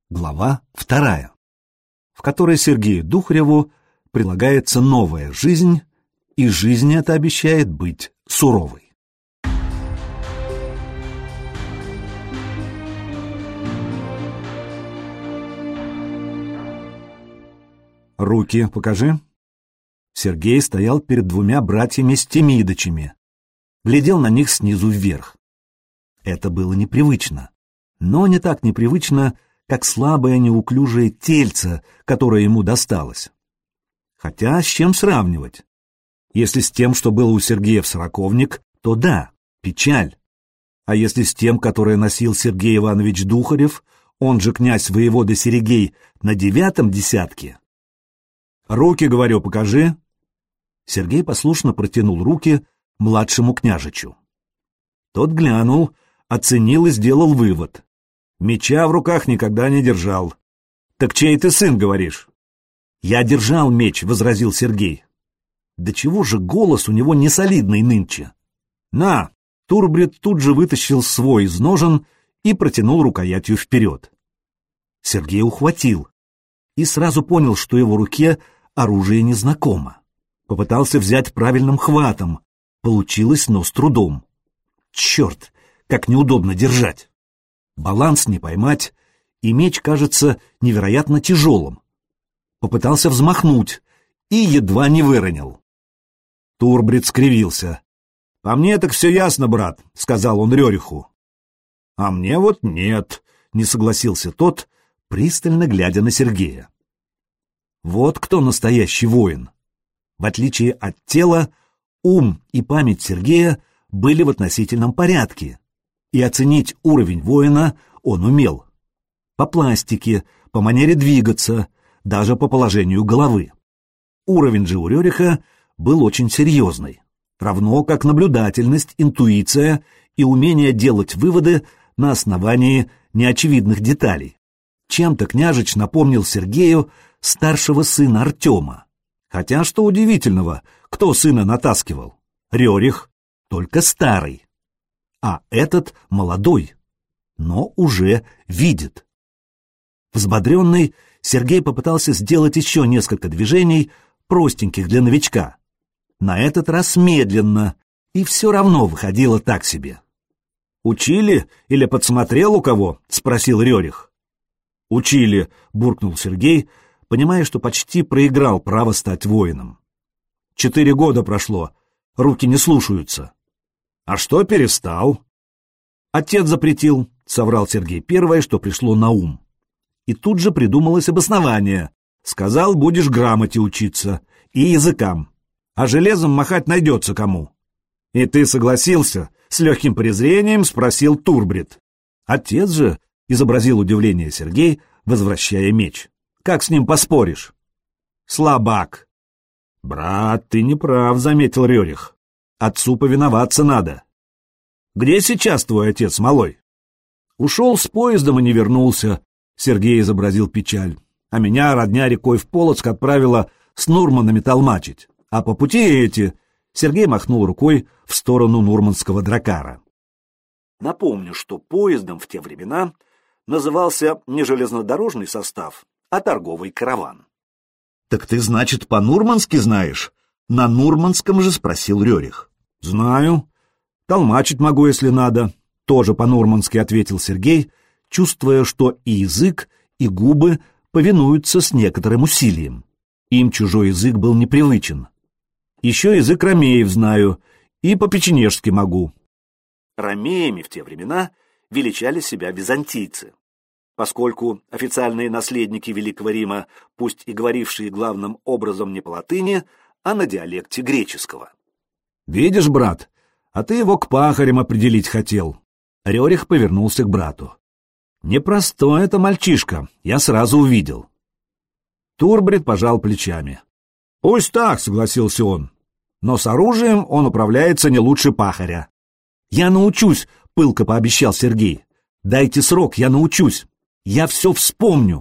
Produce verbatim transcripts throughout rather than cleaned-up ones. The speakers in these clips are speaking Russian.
Глава вторая, в которой Сергею Духареву прилагается новая жизнь, и жизнь эта обещает быть суровой. «Руки покажи». Сергей стоял перед двумя братьями Стемидычами, глядел на них снизу вверх. Это было непривычно, но не так непривычно, как слабое неуклюжее тельце, которое ему досталось. Хотя с чем сравнивать? Если с тем, что было у Сергея в сороковник, то да, печаль. А если с тем, которое носил Сергей Иванович Духарев, он же князь воевода Серегей, на девятом десятке? «Руки, говорю, покажи». Сергей послушно протянул руки младшему княжичу. Тот глянул, оценил и сделал вывод. Меча в руках никогда не держал. «Так чей ты сын, говоришь?» «Я держал меч», — возразил Сергей. «Да чего же голос у него не солидный нынче?» «На!» — Турбрид тут же вытащил свой из ножен и протянул рукоятью вперед. Сергей ухватил и сразу понял, что его руке оружие незнакомо. Попытался взять правильным хватом. Получилось, но с трудом. Черт, как неудобно держать. Баланс не поймать, и меч кажется невероятно тяжелым. Попытался взмахнуть и едва не выронил. Турбрид скривился. «По мне так все ясно, брат», — сказал он Рериху. «А мне вот нет», — не согласился тот, пристально глядя на Сергея. Вот кто настоящий воин. В отличие от тела, ум и память Сергея были в относительном порядке, и оценить уровень воина он умел. По пластике, по манере двигаться, даже по положению головы. Уровень же у Рериха был очень серьезный, равно как наблюдательность, интуиция и умение делать выводы на основании неочевидных деталей. Чем-то княжич напомнил Сергею старшего сына Артема. Хотя, что удивительного, кто сына натаскивал? Рерих, только старый. А этот молодой, но уже видит. Взбодренный, Сергей попытался сделать еще несколько движений, простеньких для новичка. На этот раз медленно, и все равно выходило так себе. «Учили или подсмотрел у кого?» — спросил Рерих. «Учили», — буркнул Сергей, понимая, что почти проиграл право стать воином. «Четыре года прошло, руки не слушаются». «А что перестал?» «Отец запретил», — соврал Сергей первое, что пришло на ум. И тут же придумалось обоснование. Сказал, будешь грамоте учиться и языкам, а железом махать найдется кому. «И ты согласился?» — с легким презрением спросил Турбрид. «Отец же», — изобразил удивление Сергей, возвращая меч. «Как с ним поспоришь?» «Слабак». «Брат, ты не прав», — заметил Рерих. «Отцу повиноваться надо». «Где сейчас твой отец, малой?» «Ушел с поездом и не вернулся», — Сергей изобразил печаль. «А меня родня рекой в Полоцк отправила с Нурманами толмачить. А по пути эти...» — Сергей махнул рукой в сторону Нурманского дракара. Напомню, что поездом в те времена назывался не железнодорожный состав, а торговый караван. «Так ты, значит, по-нурмански знаешь?» — на нурманском же спросил Рерих. «Знаю. Толмачить могу, если надо», — тоже по-нурмански ответил Сергей, чувствуя, что и язык, и губы повинуются с некоторым усилием. Им чужой язык был непривычен. «Еще язык ромеев знаю, и по-печенежски могу». Ромеями в те времена величали себя византийцы. Поскольку официальные наследники Великого Рима, пусть и говорившие главным образом не по латыни, а на диалекте греческого. «Видишь, брат, а ты его к пахарям определить хотел». Рерих повернулся к брату. «Непростой это мальчишка, я сразу увидел». Турбрид пожал плечами. «Пусть так», — согласился он, — «но с оружием он управляется не лучше пахаря». «Я научусь», — пылко пообещал Сергей. «Дайте срок, я научусь. Я все вспомню».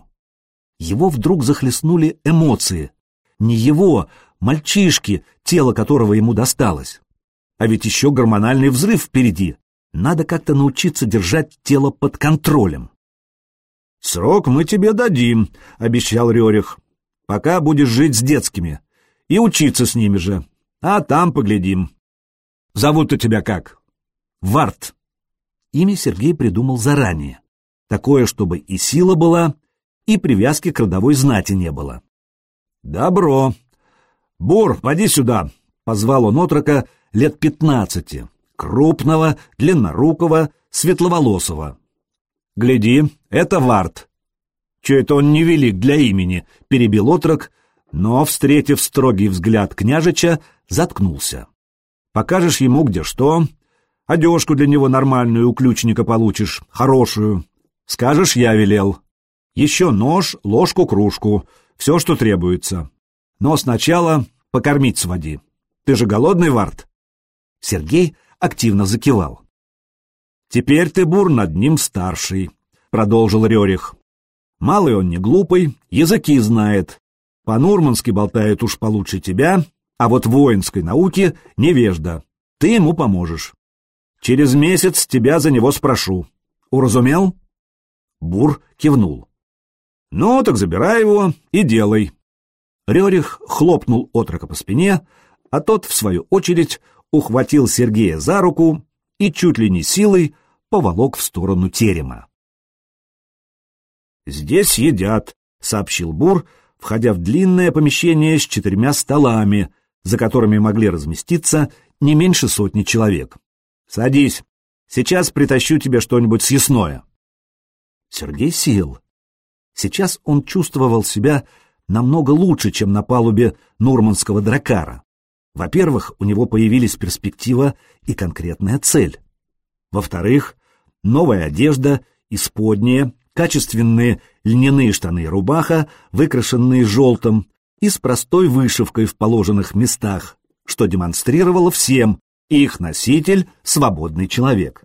Его вдруг захлестнули эмоции. Не его, мальчишки, тело которого ему досталось. А ведь еще гормональный взрыв впереди. Надо как-то научиться держать тело под контролем. «Срок мы тебе дадим», — обещал Рерих. «Пока будешь жить с детскими и учиться с ними же, а там поглядим. Зовут-то тебя как?» «Варт». Имя Сергей придумал заранее. Такое, чтобы и сила была, и привязки к родовой знати не было. «Добро. Бур, поди сюда», — позвал он отрока лет пятнадцати, крупного, длиннорукого, светловолосого. «Гляди, это Варт». «Че это он невелик для имени?» — перебил отрок, но, встретив строгий взгляд княжича, заткнулся. «Покажешь ему где что, одежку для него нормальную у ключника получишь, хорошую. Скажешь, я велел. Еще нож, ложку, кружку, все, что требуется. Но сначала покормить своди. Ты же голодный, Варт?» Сергей активно закивал. «Теперь ты, Бур, над ним старший», — продолжил Рерих. «Малый он не глупый, языки знает. По-нурмански болтает уж получше тебя, а вот в воинской науке невежда. Ты ему поможешь. Через месяц тебя за него спрошу. Уразумел?» Бур кивнул. «Ну, так забирай его и делай». Рерих хлопнул отрока по спине, а тот, в свою очередь, ухватил Сергея за руку и чуть ли не силой поволок в сторону терема. «Здесь едят», — сообщил Бур, входя в длинное помещение с четырьмя столами, за которыми могли разместиться не меньше сотни человек. «Садись, сейчас притащу тебе что-нибудь съестное». Сергей сел. Сейчас он чувствовал себя намного лучше, чем на палубе нурманского дракара. Во-первых, у него появились перспектива и конкретная цель. Во-вторых, новая одежда, исподние, качественные льняные штаны и рубаха, выкрашенные желтым, и с простой вышивкой в положенных местах, что демонстрировало всем, их носитель — свободный человек.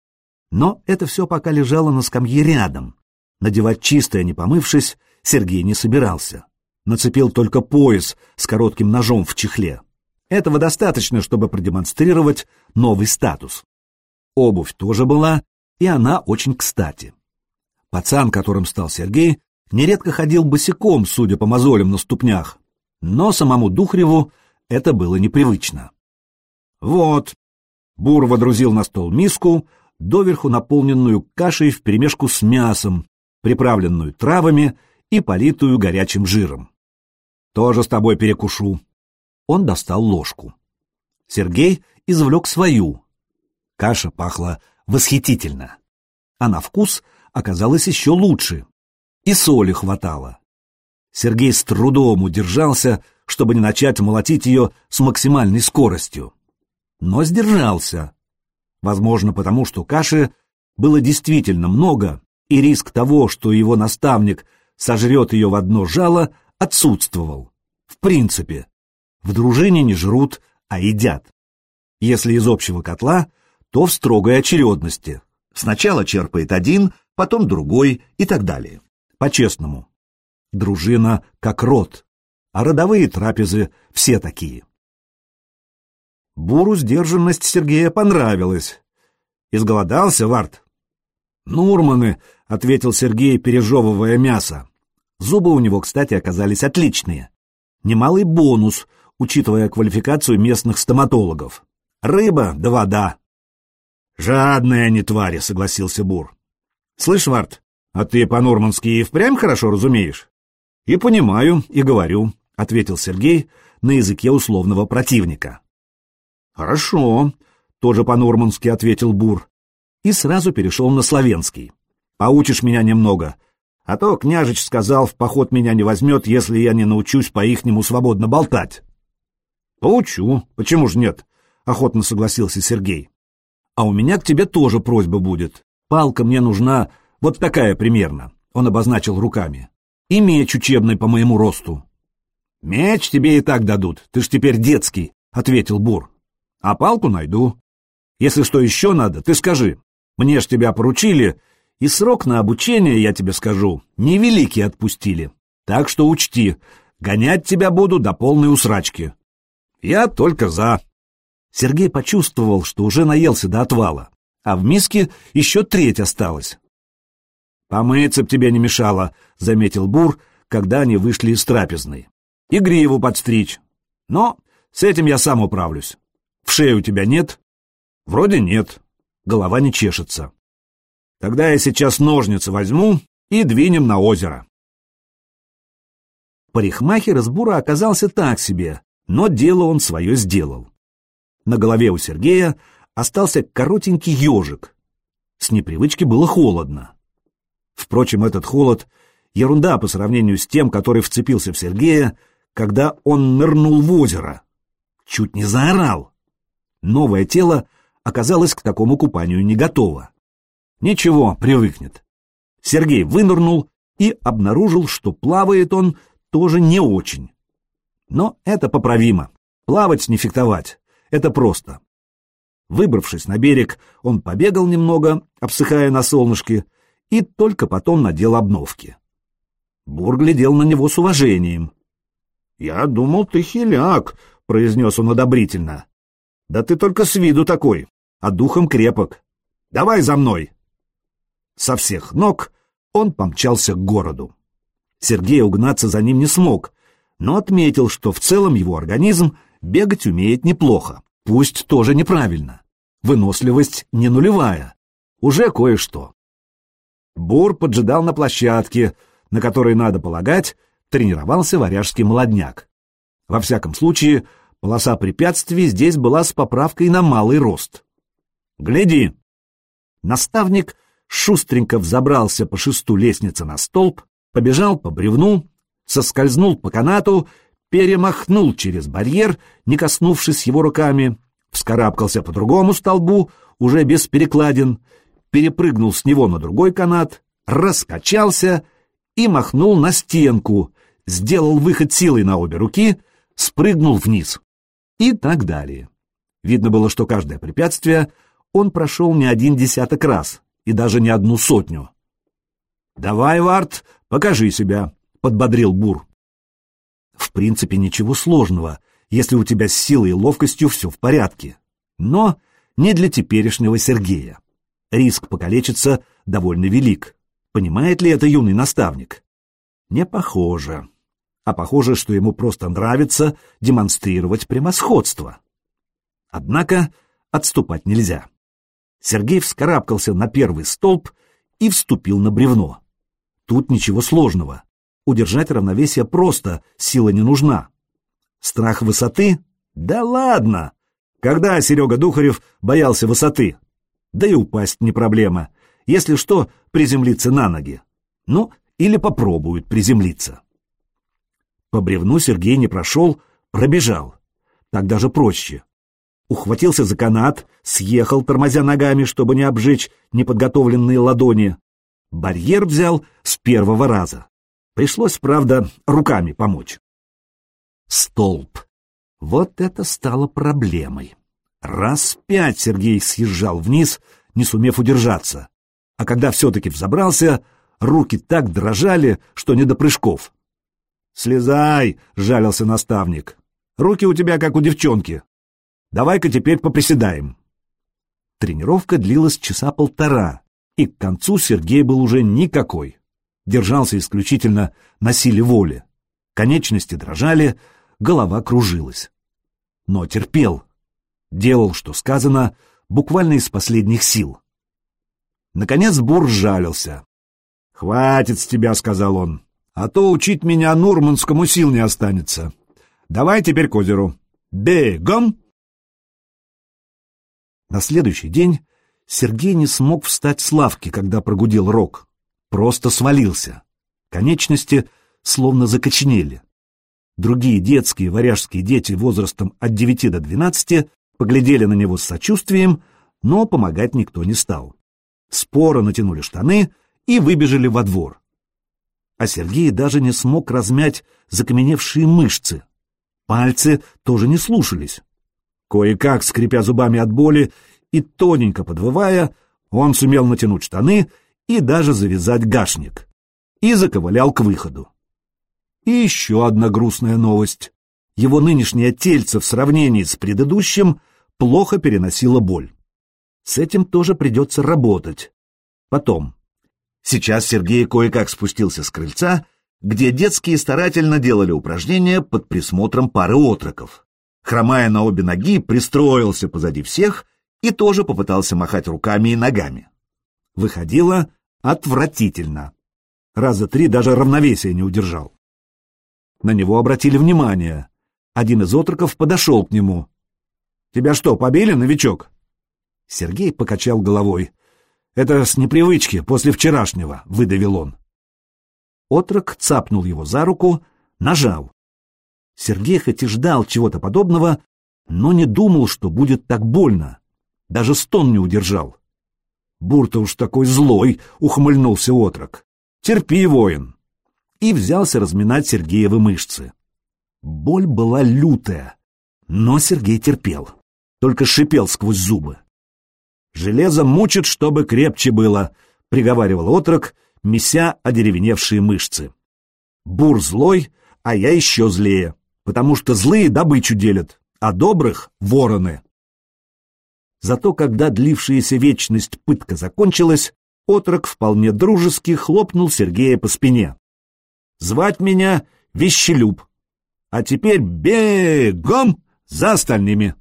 Но это все пока лежало на скамье рядом. Надевать чистое, не помывшись, Сергей не собирался. Нацепил только пояс с коротким ножом в чехле. Этого достаточно, чтобы продемонстрировать новый статус. Обувь тоже была, и она очень кстати. Пацан, которым стал Сергей, нередко ходил босиком, судя по мозолям на ступнях, но самому Духреву это было непривычно. «Вот», — Бур водрузил на стол миску, доверху наполненную кашей вперемешку с мясом, приправленную травами и политую горячим жиром. «Тоже с тобой перекушу». Он достал ложку. Сергей извлек свою. Каша пахла восхитительно, а на вкус оказалась еще лучше. И соли хватало. Сергей с трудом удержался, чтобы не начать молотить ее с максимальной скоростью. Но сдержался. Возможно, потому что каши было действительно много, и риск того, что его наставник сожрет ее в одно жало, отсутствовал. В принципе, в дружине не жрут, а едят. Если из общего котла, то в строгой очередности. Сначала черпает один, потом другой и так далее. По-честному. Дружина как род, а родовые трапезы все такие. Буру сдержанность Сергея понравилась. «Изголодался, Варт?» «Нурманы», — ответил Сергей, пережевывая мясо. Зубы у него, кстати, оказались отличные. Немалый бонус, учитывая квалификацию местных стоматологов. Рыба да вода. «Жадные они твари», — согласился Бур. «Слышь, Варт, а ты по-нурмански и впрямь хорошо разумеешь?» «И понимаю, и говорю», — ответил Сергей на языке условного противника. «Хорошо», — тоже по-нурмански ответил Бур. И сразу перешел на славянский. «Поучишь меня немного, а то княжич сказал, в поход меня не возьмет, если я не научусь по-ихнему свободно болтать». «Поучу, почему же нет?» — охотно согласился Сергей. «А у меня к тебе тоже просьба будет. Палка мне нужна вот такая примерно», — он обозначил руками. «И меч учебный по моему росту». «Меч тебе и так дадут, ты ж теперь детский», — ответил Бур. «А палку найду. Если что еще надо, ты скажи. Мне ж тебя поручили, и срок на обучение, я тебе скажу, невеликий отпустили. Так что учти, гонять тебя буду до полной усрачки. Я только за». Сергей почувствовал, что уже наелся до отвала, а в миске еще треть осталась. «Помыться б тебе не мешало», — заметил Бур, когда они вышли из трапезной. «И гриву подстричь. Но с этим я сам управлюсь. В шее у тебя нет?» «Вроде нет. Голова не чешется». «Тогда я сейчас ножницы возьму и двинем на озеро». Парикмахер из Бура оказался так себе, но дело он свое сделал. На голове у Сергея остался коротенький ежик. С непривычки было холодно. Впрочем, этот холод — ерунда по сравнению с тем, который вцепился в Сергея, когда он нырнул в озеро. Чуть не заорал. Новое тело оказалось к такому купанию не готово. Ничего, привыкнет. Сергей вынырнул и обнаружил, что плавает он тоже не очень. Но это поправимо. Плавать не фехтовать. Это просто. Выбравшись на берег, он побегал немного, обсыхая на солнышке, и только потом надел обновки. Бур глядел на него с уважением. «Я думал, ты хиляк», — произнес он одобрительно. «Да ты только с виду такой, а духом крепок. Давай за мной». Со всех ног он помчался к городу. Сергей угнаться за ним не смог, но отметил, что в целом его организм бегать умеет неплохо, пусть тоже неправильно. Выносливость не нулевая, уже кое-что. Бур поджидал на площадке, на которой, надо полагать, тренировался варяжский молодняк. Во всяком случае, полоса препятствий здесь была с поправкой на малый рост. «Гляди!» Наставник шустренько взобрался по шесту лестницы на столб, побежал по бревну, соскользнул по канату, перемахнул через барьер, не коснувшись его руками, вскарабкался по другому столбу, уже без перекладин, перепрыгнул с него на другой канат, раскачался и махнул на стенку, сделал выход силой на обе руки, спрыгнул вниз. И так далее. Видно было, что каждое препятствие он прошел не один десяток раз и даже не одну сотню. «Давай, Варт, покажи себя», — подбодрил Бур. В принципе, ничего сложного, если у тебя с силой и ловкостью все в порядке. Но не для теперешнего Сергея. Риск покалечиться довольно велик. Понимает ли это юный наставник? Не похоже. А похоже, что ему просто нравится демонстрировать превосходство. Однако отступать нельзя. Сергей вскарабкался на первый столб и вступил на бревно. Тут ничего сложного. Удержать равновесие просто, сила не нужна. Страх высоты? Да ладно! Когда Серега Духарев боялся высоты? Да и упасть не проблема. Если что, приземлиться на ноги. Ну, или попробует приземлиться. По бревну Сергей не прошел, пробежал. Так даже проще. Ухватился за канат, съехал, тормозя ногами, чтобы не обжечь неподготовленные ладони. Барьер взял с первого раза. Пришлось, правда, руками помочь. Столб. Вот это стало проблемой. Раз пять Сергей съезжал вниз, не сумев удержаться. А когда все-таки взобрался, руки так дрожали, что не до прыжков. «Слезай!» — жалился наставник. «Руки у тебя как у девчонки. Давай-ка теперь поприседаем». Тренировка длилась часа полтора, и к концу Сергей был уже никакой. Держался исключительно на силе воли. Конечности дрожали, голова кружилась. Но терпел. Делал, что сказано, буквально из последних сил. Наконец Бур сжалился. «Хватит с тебя», — сказал он, — «а то учить меня Нурманскому сил не останется. Давай теперь к озеру. Бегом!» На следующий день Сергей не смог встать с лавки, когда прогудел рог. Просто свалился. Конечности словно закоченели. Другие детские варяжские дети возрастом от девяти до двенадцати поглядели на него с сочувствием, но помогать никто не стал. Споро натянули штаны и выбежали во двор. А Сергей даже не смог размять закаменевшие мышцы. Пальцы тоже не слушались. Кое-как, скрипя зубами от боли и тоненько подвывая, он сумел натянуть штаны и даже завязать гашник. И заковылял к выходу. И еще одна грустная новость. Его нынешнее тельце в сравнении с предыдущим плохо переносило боль. С этим тоже придется работать. Потом. Сейчас Сергей кое-как спустился с крыльца, где детские старательно делали упражнения под присмотром пары отроков. Хромая на обе ноги, пристроился позади всех и тоже попытался махать руками и ногами. Выходило отвратительно. Раза три даже равновесия не удержал. На него обратили внимание. Один из отроков подошел к нему. «Тебя что, побили, новичок?» Сергей покачал головой. «Это с непривычки, после вчерашнего», — выдавил он. Отрок цапнул его за руку, нажал. Сергей хоть и ждал чего-то подобного, но не думал, что будет так больно. Даже стон не удержал. «Бур-то уж такой злой!» — ухмыльнулся отрок. «Терпи, воин!» И взялся разминать Сергеевы мышцы. Боль была лютая, но Сергей терпел, только шипел сквозь зубы. «Железо мучит, чтобы крепче было», — приговаривал отрок, меся одеревеневшие мышцы. «Бур злой, а я еще злее, потому что злые добычу делят, а добрых — вороны». Зато когда длившаяся вечность пытка закончилась, отрок вполне дружески хлопнул Сергея по спине. «Звать меня Вещелюб, а теперь бегом за остальными».